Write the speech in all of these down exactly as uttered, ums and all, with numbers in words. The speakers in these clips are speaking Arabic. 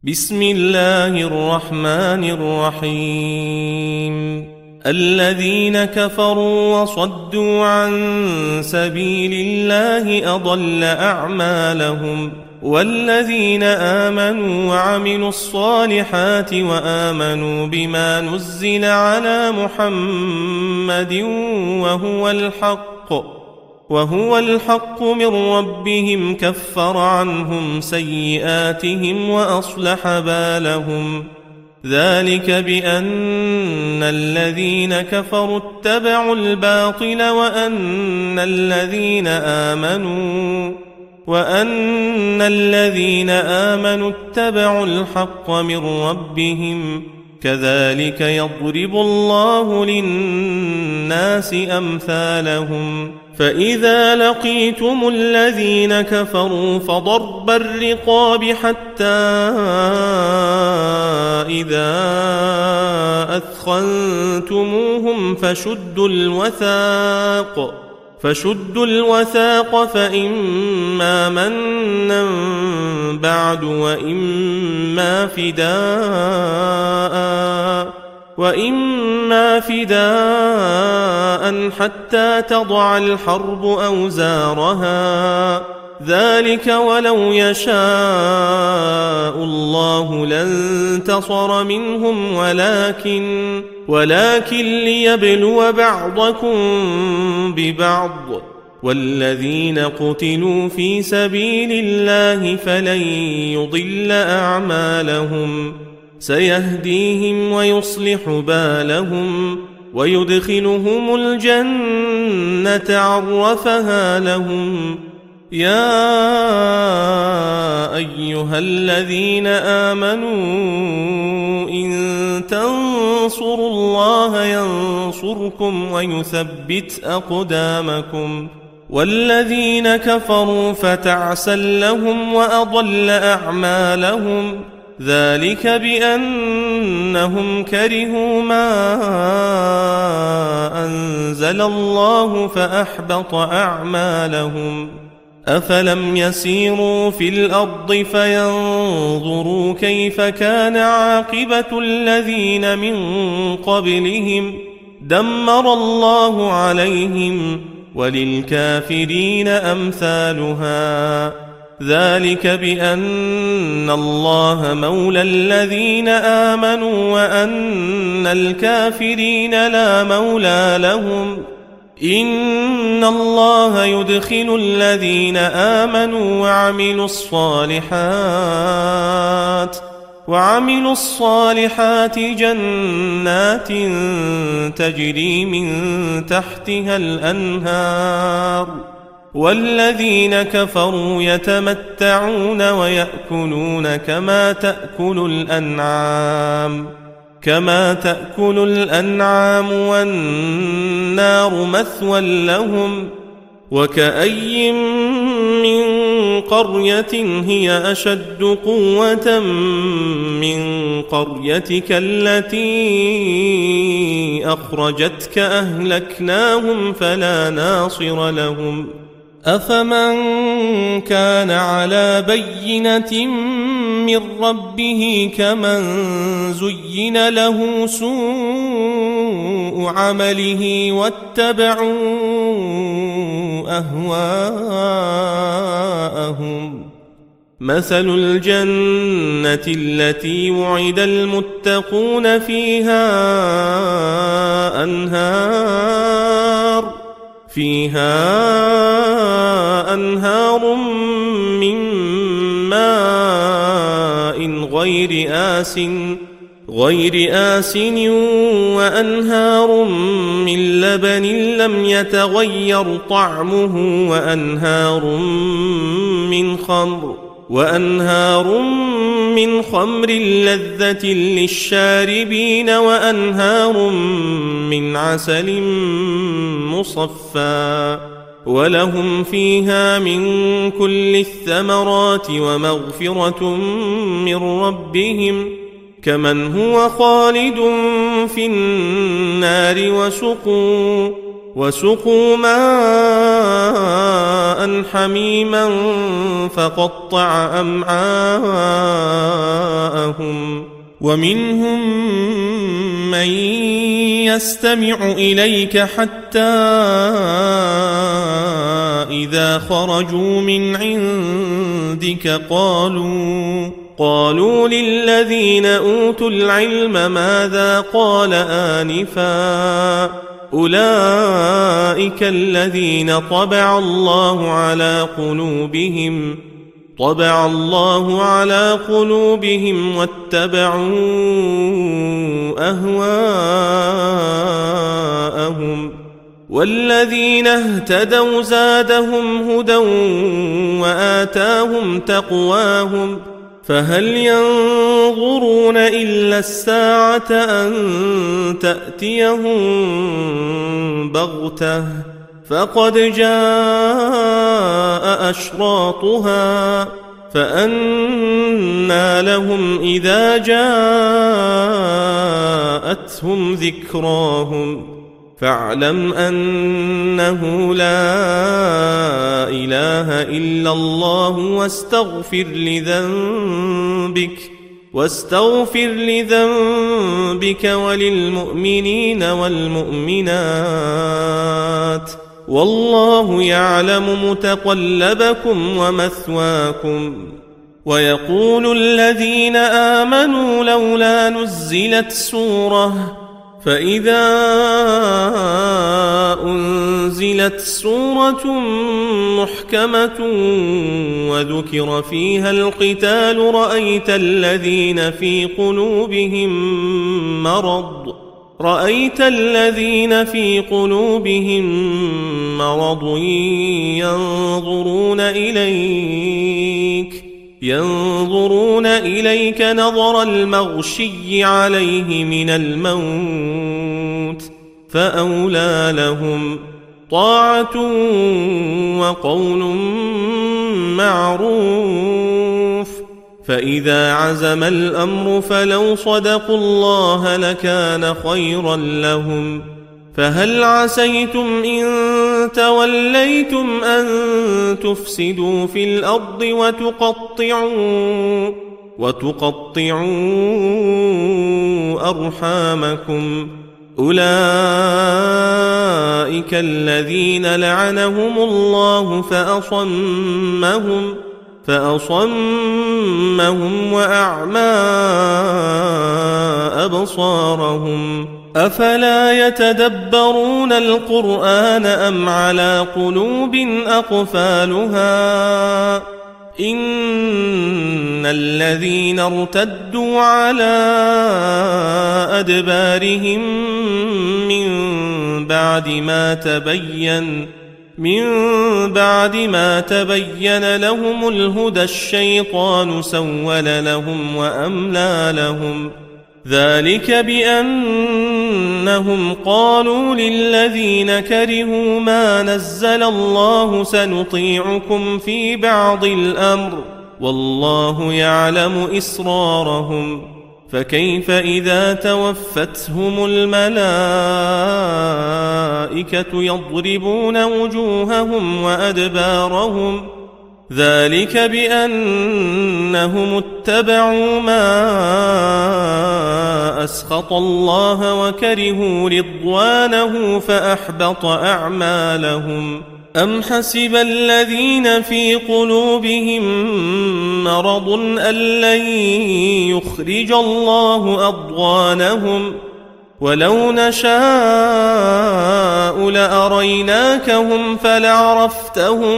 بسم الله الرحمن الرحيم الذين كفروا وصدوا عن سبيل الله أضل أعمالهم والذين آمنوا وعملوا الصالحات وآمنوا بما نزل على محمد وهو الحق وهو الحق من ربهم كفر عنهم سيئاتهم وأصلح بالهم ذلك بأن الذين كفروا اتبعوا الباطل وأن الذين آمنوا وأن الذين آمنوا اتبعوا الحق من ربهم كذلك يضرب الله للناس أمثالهم فإذا لقيتم الذين كفروا فضرب الرقاب حتى إذا أثخنتموهم فشدوا الوثاق فشدوا الوثاق فإما منا بعد وإما فداء وإما فداء حتى تضع الحرب أوزارها ذلك ولو يشاء الله لانتصر منهم ولكن ولكن ليبلو بعضكم ببعض والذين قتلوا في سبيل الله فلن يضل أعمالهم سيهديهم ويصلح بالهم ويدخلهم الجنة عرفها لهم يا أيها الذين آمنوا إن تنصروا الله ينصركم ويثبت أقدامكم والذين كفروا فتعسا لهم وأضل أعمالهم ذلك بأنهم كرهوا ما أنزل الله فأحبط أعمالهم أفلم يسيروا في الأرض فينظروا كيف كان عاقبة الذين من قبلهم دمر الله عليهم وللكافرين أمثالها ذلك بأن الله مولى الذين آمنوا وأن الكافرين لا مولى لهم إن الله يدخل الذين آمنوا وعملوا الصالحات وعملوا الصالحات جنات تجري من تحتها الأنهار والذين كفروا يتمتعون ويأكلون كما تأكل الأنعام كما تأكل الأنعام والنار مثوى لهم وكأي من قرية هي أشد قوة من قريتك التي أخرجتك أهلكناهم فلا ناصر لهم أفمن كان على بينة من ربه كمن زين له سوء عمله واتبعوا أهواءهم مثل الجنة التي وعد المتقون فيها أنهار فيها أنهار من ماء غير آسٍ غير آسن وأنهار من لبن لم يتغير طعمه وأنهار من خمر وأنهار من خمر لذة للشاربين وأنهار من عسل مصفى ولهم فيها من كل الثمرات ومغفرة من ربهم كمن هو خالد في النار وسقوا وسقوا ماء حميما فقطع أمعاءهم ومنهم من يستمع إليك حتى إذا خرجوا من عندك قالوا قالوا للذين أوتوا العلم ماذا قال آنفا أولئك الذين طبع الله على قلوبهم طبع الله على قلوبهم واتبعوا أهواءهم والذين اهتدوا زادهم هدى وآتاهم تقواهم فهل ينظرون إلا الساعة أن تأتيهم بغتة فقد جاء أشراطها فأنى لهم إذا جاءتهم ذكراهم فاعلم أنه لا إله إلا الله واستغفر لذنبك واستغفر لذنبك وللمؤمنين والمؤمنات والله يعلم متقلبكم ومثواكم ويقول الذين آمنوا لولا نزلت سورة فإذا أنزلت سورة محكمة وذكر فيها القتال رأيت الذين في قلوبهم مرض رأيت الذين في قلوبهم مرض ينظرون إليك ينظرون إليك نظر المغشي عليه من الموت فأولى لهم طاعة وقول معروف فإذا عزم الأمر فلو صدقوا الله لكان خيرا لهم فهل عسيتم إن توليتم أن تفسدوا في الأرض وتقطعوا وتقطعوا أرحامكم أولئك الذين لعنهم الله فأصمهم فأصمهم وأعمى أبصارهم أفلا يتدبرون القرآن أم على قلوب أقفالها إن الذين ارتدوا على أدبارهم من بعد ما تبين من بعد ما تبين لهم الهدى الشيطان سول لهم وأملى لهم ذلك بأنهم قالوا للذين كرهوا ما نزل الله سنطيعكم في بعض الأمر والله يعلم إسرارهم فكيف إذا توفتهم الملائكة يضربون وجوههم وأدبارهم ذلك بأنهم اتبعوا ما أسخط الله وكرهوا رضوانه فأحبط أعمالهم أم حسب الذين في قلوبهم مرض أن لن يخرج الله أضغانهم ولو نشاء لأريناكهم فلعرفتهم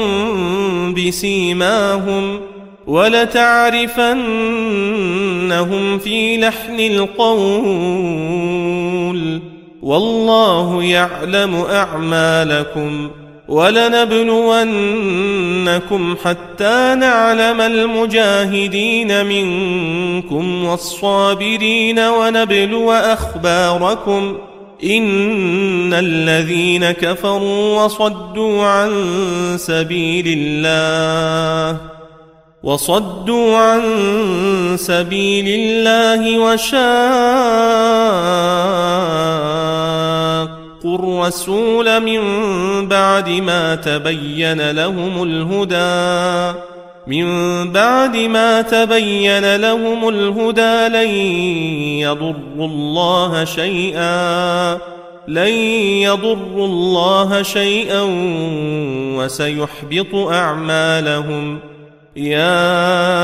بسيماهم ولتعرفنهم في لحن القول والله يعلم أعمالكم ولنبلونكم حتى نعلم المجاهدين منكم والصابرين ونبلو أخباركم إن الذين كفروا وصدوا عن سبيل الله وصدوا عن سبيل الله وشاقوا الرسول من بعد ما تبين لهم الهدى من بعد ما تبين لهم الهدى لن يضروا الله شيئا لن يضروا الله شيئا وسيحبط أعمالهم. يا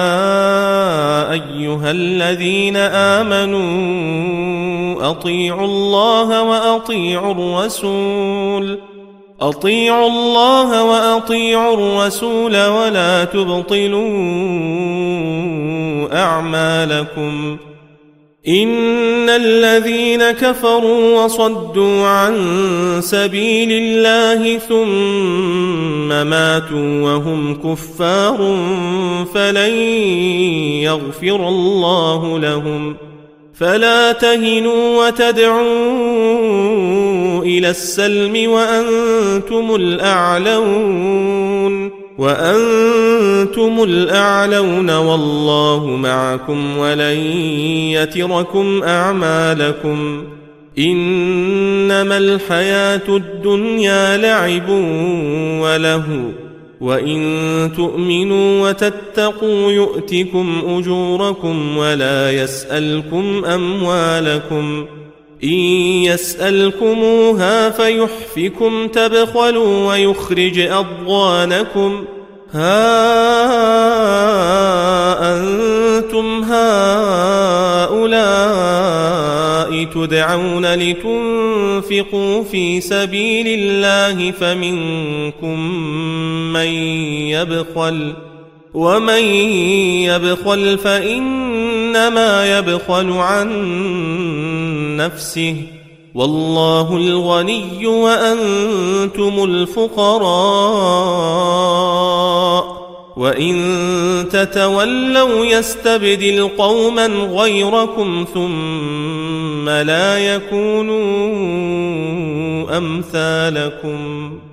أيها الذين آمنوا أطيعوا الله وأطيعوا الرسول أطيعوا الله وأطيعوا الرسول ولا تبطلوا أعمالكم. إن الذين كفروا وصدوا عن سبيل الله ثم ماتوا وهم كفار فلن يغفر الله لهم. فلا تهنوا وتدعوا إلى السلم وأنتم الأعلون وأنتم الأعلون والله معكم ولن يتركم أعمالكم. إنما الحياة الدنيا لعب ولهو وإن تؤمنوا وتتقوا يؤتكم أجوركم ولا يسألكم أموالكم. إن يسألكموها فيحفكم تبخلوا ويخرج أضغانكم. ها أنتم هؤلاء تدعون لتنفقوا في سبيل الله فمنكم من يبخل ومن يبخل فإنما يبخل عن نفسه والله الغني وأنتم الفقراء وإن تتولوا يستبدل قوما غيركم ثم لا يكونوا أمثالكم.